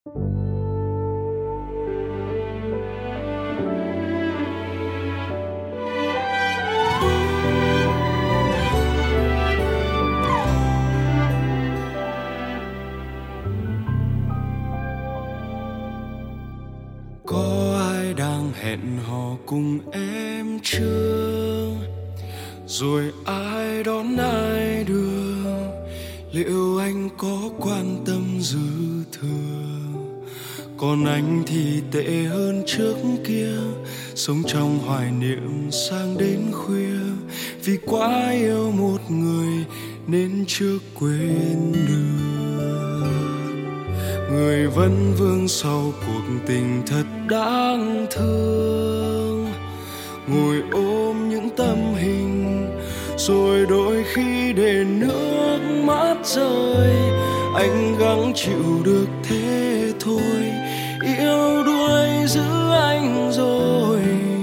Có ai đang hẹn hò cùng em chưa? Rồi ai đón ai đưa? Liệu anh có quan tâm dư thừa? Còn anh thì tệ hơn trước kia, sống trong hoài niệm sang đến khuya. Vì quá yêu một người nên chưa quên được. Người vẫn vương sau cuộc tình thật đáng thương, ngồi ôm những tấm hình, rồi đôi khi để nước mắt rơi. Anh gắng chịu được thế thôi, yêu đuối giữ anh rồi,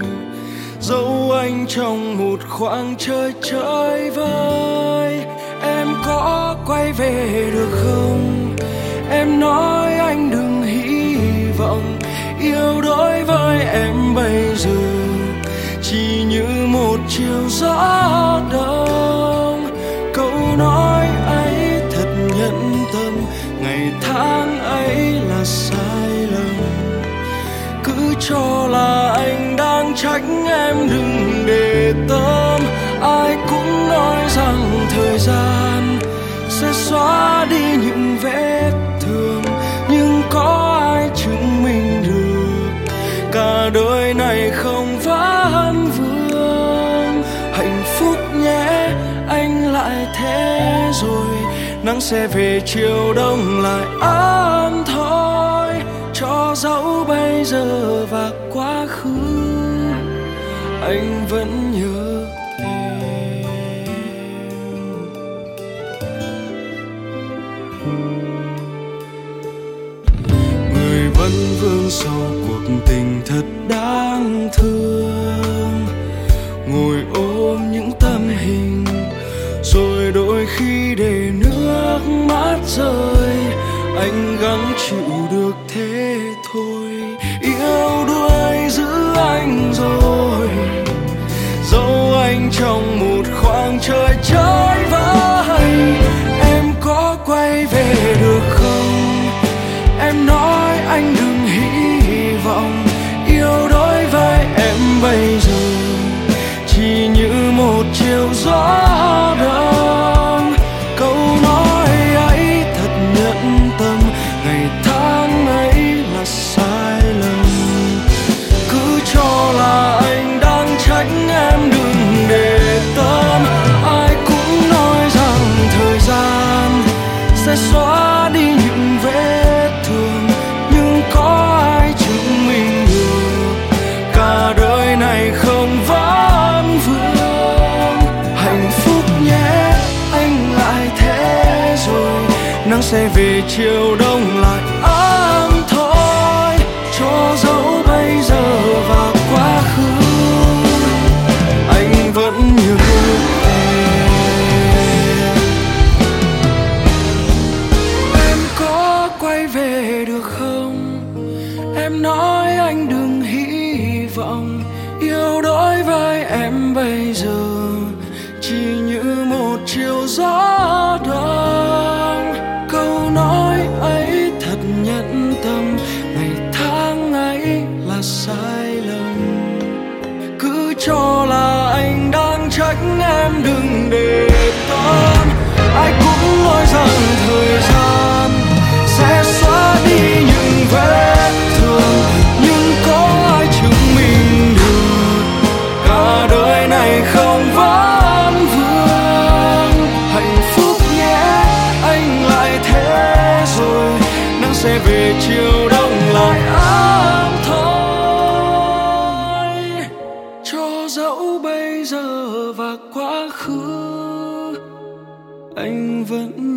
giấu anh trong một khoảng trời chơi vơi. Em có quay về được không? Em nói anh đừng hy vọng, yêu đối với em bây giờ chỉ như một chiều gió đông. Câu nói ấy thật nhẫn tâm, ngày tháng ấy là sai lầm. Cứ cho là anh đang trách em đừng để tâm. Ai cũng nói rằng thời gian sẽ xóa đi những vết thương, nhưng có ai chứng minh được cả đời này không vấn vương. Hạnh phúc nhé, anh lại thế rồi, nắng sẽ về chiều đông lại ấm thôi. Cho dẫu bây giờ và quá khứ anh vẫn nhớ em. Người vẫn vương sau cuộc tình thật đáng thương, ngồi ôm những tấm hình, rồi đôi khi để nước mắt rơi. Anh gắng chịu được thế thôi, yêu đuối giữ anh rồi, giấu anh trong một khoảng trời chơi vơi. Em có quay về được không? Em nói anh đừng hy vọng, yêu đối với em bây giờ chỉ như một chiều gió đông. Câu nói ấy thật nhẫn tâm, ngày tháng ấy là sai lầm. Cứ cho là anh đang trách em đừng để tâm. Ai cũng nói rằng thời gian sẽ xóa đi những vết thương, nhưng có ai chứng minh được cả đời này không vấn vương. Hạnh phúc nhé, anh lại thế rồi, nắng sẽ về chiều đông lại ấm thôi. Cho dẫu bây giờ và quá khứ anh vẫn nhớ em. Em có quay về được không? Em nói anh đừng hy vọng, yêu đối với em bây giờ chỉ như một chiều gió đông. Câu nói ấy thật nhẫn tâm, ngày tháng ấy là sai lầm. Cứ cho là anh đang trách em đừng để tâm. Ai cũng nói rằng thời gian sẽ xóa đi những vết thương, nhưng có ai chứng minh được cả đời này không vấn vương. Hạnh phúc nhé, anh lại thế rồi, nắng sẽ về chiều đông lại ấm thôi. Cho dẫu bây giờ và quá khứ anh vẫn